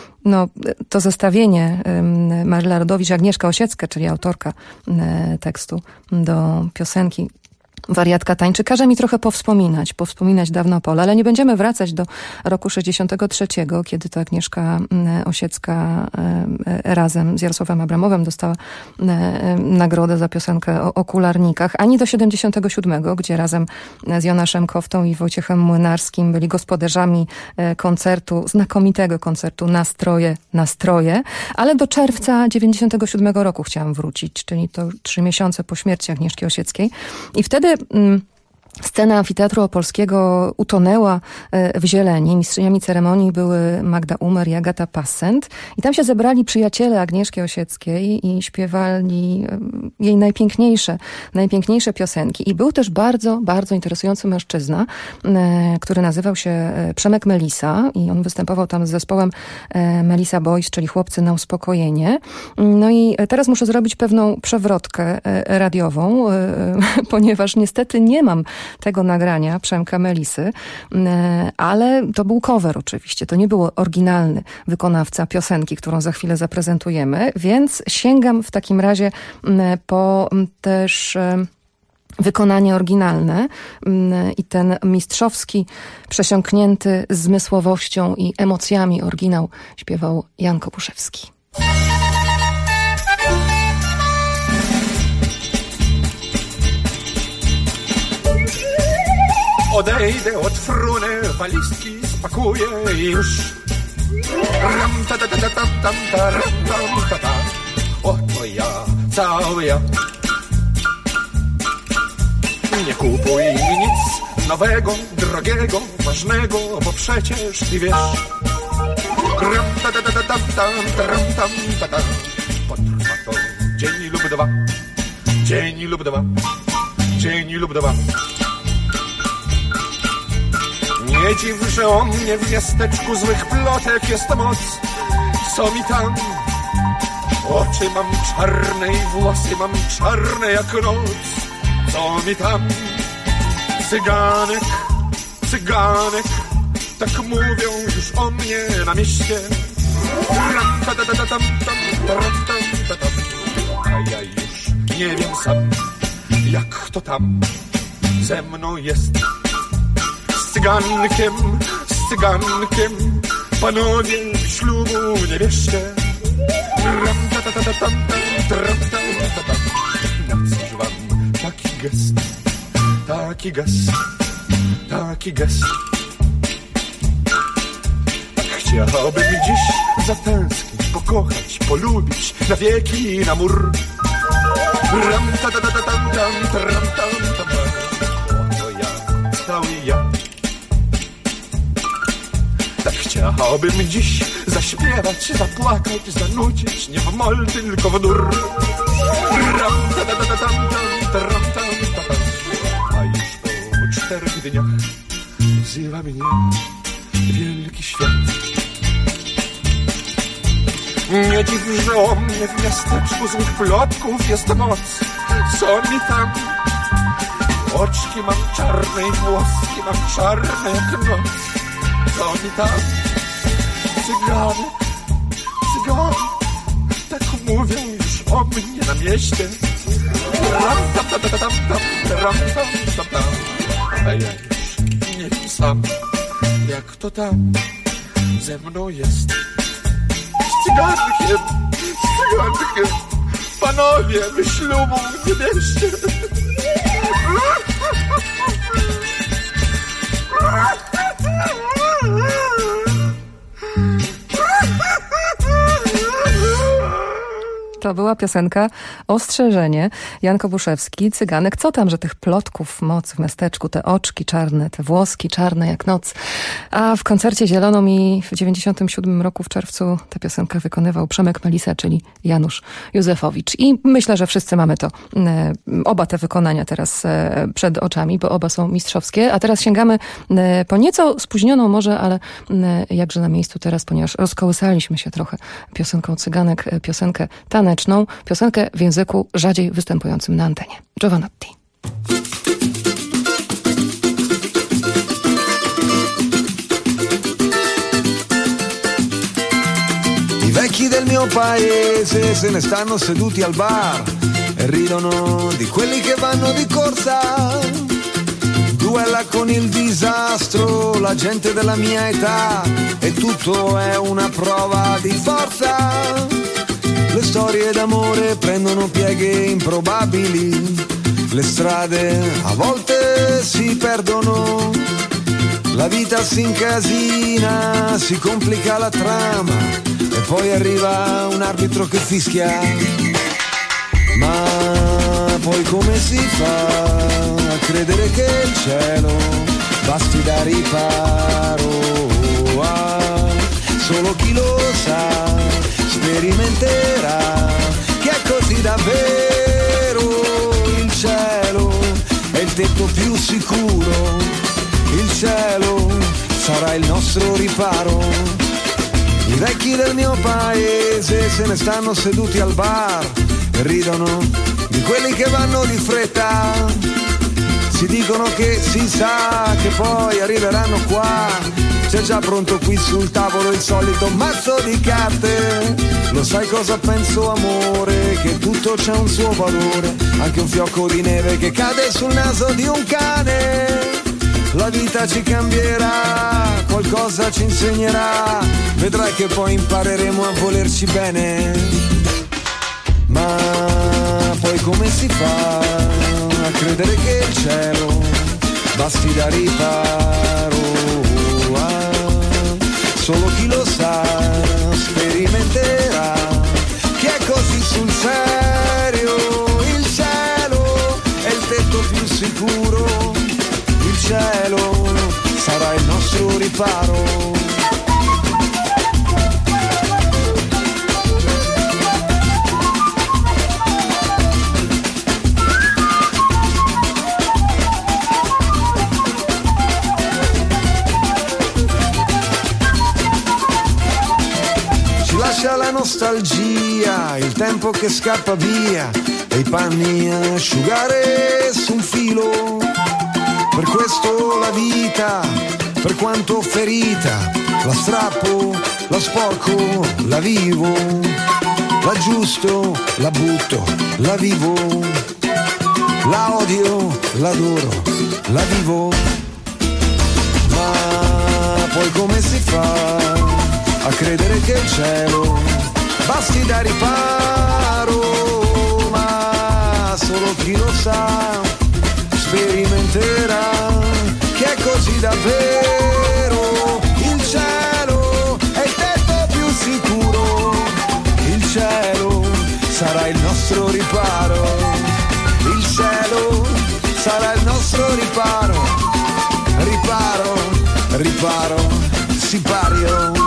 to zestawienie Maryla Rodowicz i Agnieszka Osiecka, czyli autorka tekstu do piosenki Wariatka tańczy, każe mi trochę powspominać dawne Opole, ale nie będziemy wracać do roku 63, kiedy to Agnieszka Osiecka razem z Jarosławem Abramowem dostała nagrodę za piosenkę o okularnikach, ani do 77, gdzie razem z Jonaszem Koftą i Wojciechem Młynarskim byli gospodarzami znakomitego koncertu Nastroje, ale do czerwca 97 roku chciałam wrócić, czyli to 3 miesiące po śmierci Agnieszki Osieckiej i wtedy scena Amfiteatru Opolskiego utonęła w zieleni. Mistrzyniami ceremonii były Magda Umer i Agata Passent. I tam się zebrali przyjaciele Agnieszki Osieckiej i śpiewali jej najpiękniejsze piosenki. I był też bardzo, bardzo interesujący mężczyzna, który nazywał się Przemek Melisa i on występował tam z zespołem Melisa Boys, czyli Chłopcy na uspokojenie. No i teraz muszę zrobić pewną przewrotkę radiową, ponieważ niestety nie mam tego nagrania Przemka Melisy, ale to był cover oczywiście, to nie był oryginalny wykonawca piosenki, którą za chwilę zaprezentujemy, więc sięgam w takim razie po też wykonanie oryginalne i ten mistrzowski, przesiąknięty zmysłowością i emocjami oryginał śpiewał Jan Kopuszewski. Odejdę od fruny, walizki spakuję i już. Ram ta ta ta ta tam ta ram tam ta ta. Oto ja, cały ja. Nie kupuj mi nic nowego, drogiego, ważnego, bo przecież ty wiesz. Ram ta ta ta ta tam ta ram tam ta ta. Potrwa to dzień lub dwa, dzień lub dwa, dzień lub dwa. Nie dziw, że o mnie w miasteczku złych plotek jest moc. Co mi tam? Oczy mam czarne i włosy mam czarne jak noc. Co mi tam? Cyganek, cyganek, tak mówią już o mnie na mieście. A ja już nie wiem sam, jak to tam ze mną jest. Z cygankiem, panowie ślubu nie bierzcie. Na coś wam taki gest. Chciałbym dziś zatęsknić, pokochać, polubić na wieki i na mur. Oto ja, cały ja. Tak chciałbym dziś zaśpiewać, zapłakać, zanucić, nie w mol, tylko w dur. A już po 4 dniach wzywa mnie wielki świat. Nie dziw, że o mnie w miasteczku złych plotków jest moc. Co mi tam? Oczki mam czarne i włoski mam czarne jak noc. Co mi tam? Cyganek, tak mówią już o mnie na mieście. Ram, tam, tam, tam, tam, tam, ram, tam, tam, tam. A ja już nie wiem sam, jak to tam ze mną jest. Z cygankiem, panowie, my ślubu nie bierzcie. To była piosenka Ostrzeżenie. Jan Kobuszewski, Cyganek. Co tam, że tych plotków moc w miasteczku, te oczki czarne, te włoski czarne jak noc. A w koncercie Zielono mi w 97 roku w czerwcu tę piosenkę wykonywał Przemek Melisa, czyli Janusz Józefowicz. I myślę, że wszyscy mamy to, oba te wykonania teraz przed oczami, bo oba są mistrzowskie. A teraz sięgamy po nieco spóźnioną może, ale jakże na miejscu teraz, ponieważ rozkołysaliśmy się trochę piosenką Cyganek, piosenkę taneczną, piosenkę w języku rzadziej występującym na antenie. Giovanotti. I vecchi del mio paese se ne stanno seduti al bar e ridono di quelli che vanno di corsa. Duella con il disastro la gente della mia età e tutto è una prova di forza. Le storie d'amore prendono pieghe improbabili, le strade a volte si perdono, la vita si incasina, si complica la trama e poi arriva un arbitro che fischia. Ma poi come si fa a credere che il cielo basti da riparo? Solo chi lo sa sperimenterà che è così davvero. Il cielo è il tetto più sicuro, il cielo sarà il nostro riparo. I vecchi del mio paese se ne stanno seduti al bar e ridono di quelli che vanno di fretta. Si dicono che si sa che poi arriveranno qua. C'è già pronto qui sul tavolo il solito mazzo di carte. Lo sai cosa penso, amore? Che tutto c'ha un suo valore, anche un fiocco di neve che cade sul naso di un cane. La vita ci cambierà, qualcosa ci insegnerà, vedrai che poi impareremo a volerci bene. Ma poi come si fa a credere che il cielo basti da riparo? Solo chi lo sa sperimenterà che è così sul serio. Il cielo è il tetto più sicuro, il cielo sarà il nostro riparo. Lascia la nostalgia, il tempo che scappa via e i panni a asciugare su un filo. Per questo la vita, per quanto ferita, la strappo, la sporco, la vivo, la aggiusto, la butto, la vivo, la odio, l'adoro, la vivo. Ma poi come si fa a credere che il cielo basti da riparo? Ma solo chi lo sa sperimenterà che è così davvero. Il cielo è il tetto più sicuro, il cielo sarà il nostro riparo. Il cielo sarà il nostro riparo. Riparo, riparo, sipario.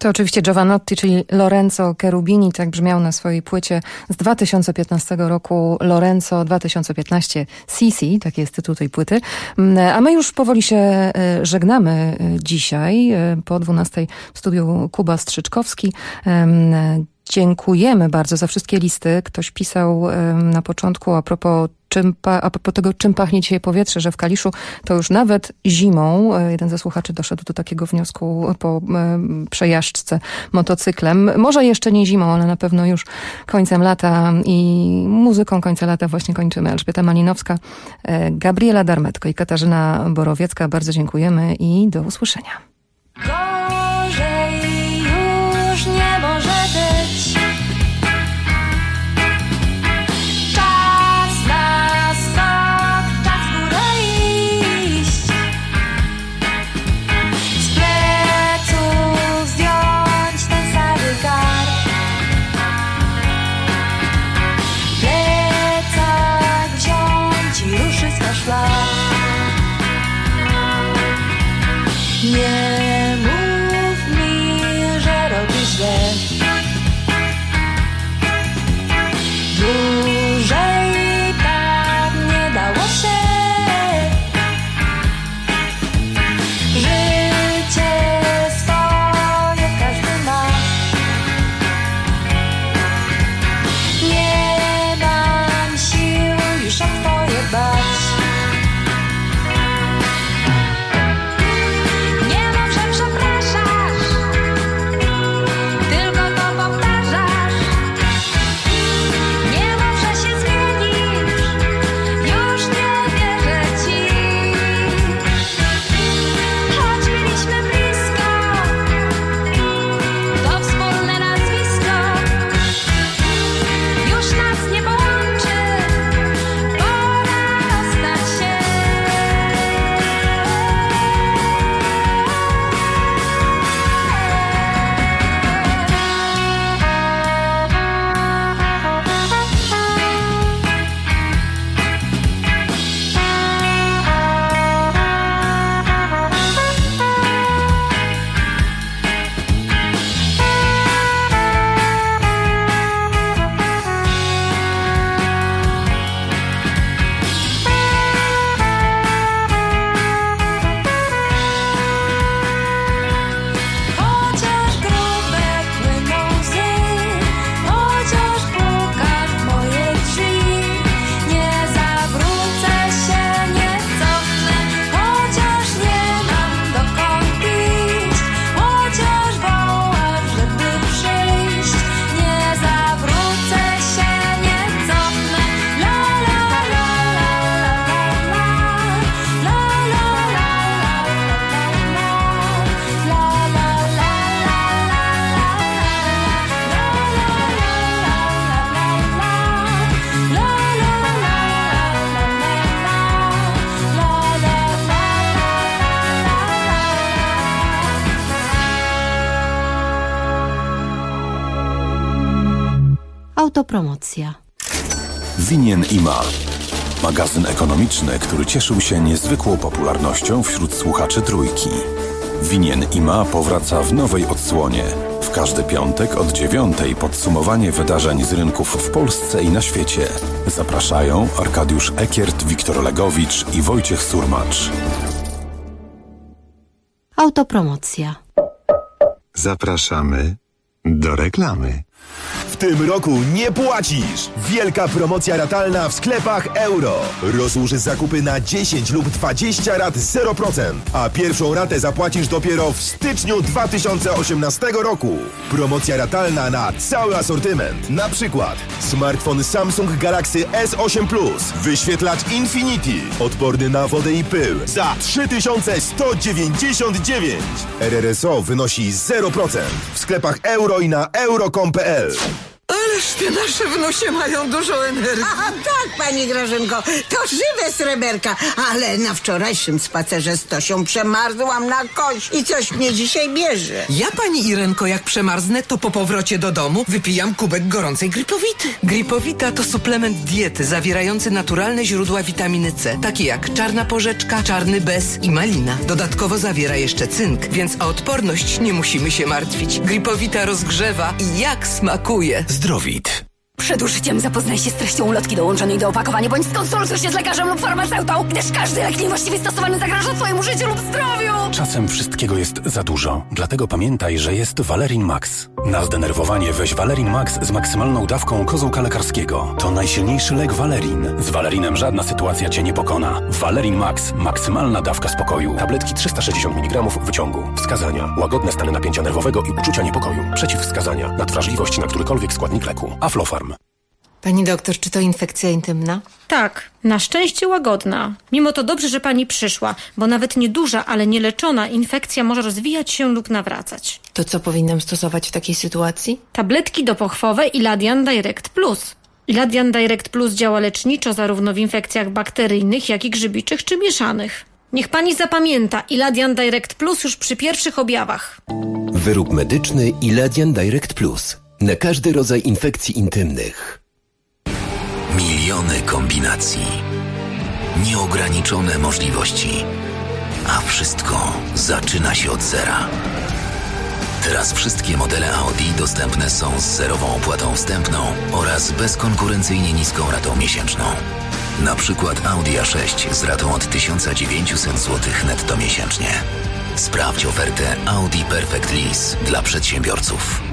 To oczywiście Giovanotti, czyli Lorenzo Cherubini, tak brzmiał na swojej płycie z 2015 roku Lorenzo 2015 CC, taki jest tytuł tej płyty. A my już powoli się żegnamy dzisiaj. Po 12 w studiu Kuba Strzyczkowski. Dziękujemy bardzo za wszystkie listy. Ktoś pisał na początku a propos tego, czym pachnie dzisiaj powietrze, że w Kaliszu to już nawet zimą. Jeden ze słuchaczy doszedł do takiego wniosku po przejażdżce motocyklem. Może jeszcze nie zimą, ale na pewno już końcem lata i muzyką końca lata właśnie kończymy. Elżbieta Malinowska, Gabriela Darmetko i Katarzyna Borowiecka. Bardzo dziękujemy i do usłyszenia. Gorzej już nie może być. Czas na skok, czas w górę iść. Z pleców zdjąć ten cały garb. Plecak wziąć i ruszyć na szlak. Nie mów mi, że robisz źle. Dłużej tak nie dało się. Życie swoje każdy ma. Nie mam sił już o twoje bać. Autopromocja. Winien Ima. Magazyn ekonomiczny, który cieszył się niezwykłą popularnością wśród słuchaczy Trójki. Winien Ima powraca w nowej odsłonie. W każdy piątek od 9:00 podsumowanie wydarzeń z rynków w Polsce i na świecie. Zapraszają Arkadiusz Ekiert, Wiktor Legowicz i Wojciech Surmacz. Autopromocja. Zapraszamy do reklamy. W tym roku nie płacisz! Wielka promocja ratalna w sklepach Euro. Rozłóż zakupy na 10 lub 20 rat 0%, a pierwszą ratę zapłacisz dopiero w styczniu 2018 roku. Promocja ratalna na cały asortyment. Na przykład smartfon Samsung Galaxy S8 Plus, wyświetlacz Infinity, odporny na wodę i pył za 3199. RRSO wynosi 0% w sklepach Euro i na euro.com.pl. Ale Ależ te nasze wnusie mają dużo energii. A tak, pani Grażynko, to żywe sreberka, ale na wczorajszym spacerze z Tosią przemarzłam na kość i coś mnie dzisiaj bierze. Ja, pani Irenko, jak przemarznę, to po powrocie do domu wypijam kubek gorącej Gripowity. Gripowita to suplement diety zawierający naturalne źródła witaminy C, takie jak czarna porzeczka, czarny bez i malina. Dodatkowo zawiera jeszcze cynk, więc o odporność nie musimy się martwić. Gripowita rozgrzewa i jak smakuje. Zdrowit. Przed użyciem zapoznaj się z treścią ulotki dołączonej do opakowania, bądź skonsultuj się z lekarzem lub farmaceutą, gdyż każdy lek niewłaściwie stosowany zagraża twojemu życiu lub zdrowiu. Czasem wszystkiego jest za dużo, dlatego pamiętaj, że jest Valerin Max. Na zdenerwowanie weź Valerin Max z maksymalną dawką kozłka lekarskiego. To najsilniejszy lek Valerin. Z Valerinem żadna sytuacja cię nie pokona. Valerin Max. Maksymalna dawka spokoju. Tabletki 360 mg wyciągu. Wskazania. Łagodne stany napięcia nerwowego i uczucia niepokoju. Przeciwwskazania. Nadwrażliwość na którykolwiek składnik leku. Aflofarm. Pani doktor, czy to infekcja intymna? Tak, na szczęście łagodna. Mimo to dobrze, że pani przyszła, bo nawet nieduża, ale nieleczona infekcja może rozwijać się lub nawracać. To co powinnam stosować w takiej sytuacji? Tabletki dopochwowe Iladian Direct Plus. Iladian Direct Plus działa leczniczo zarówno w infekcjach bakteryjnych, jak i grzybiczych czy mieszanych. Niech pani zapamięta, Iladian Direct Plus już przy pierwszych objawach. Wyrób medyczny Iladian Direct Plus. Na każdy rodzaj infekcji intymnych. Miliony kombinacji. Nieograniczone możliwości. A wszystko zaczyna się od zera. Teraz wszystkie modele Audi dostępne są z zerową opłatą wstępną oraz bezkonkurencyjnie niską ratą miesięczną. Na przykład Audi A6 z ratą od 1900 zł netto miesięcznie. Sprawdź ofertę Audi Perfect Lease dla przedsiębiorców.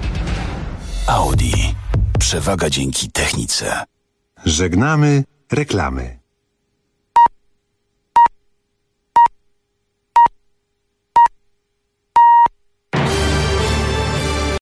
Audi. Przewaga dzięki technice. Żegnamy reklamy.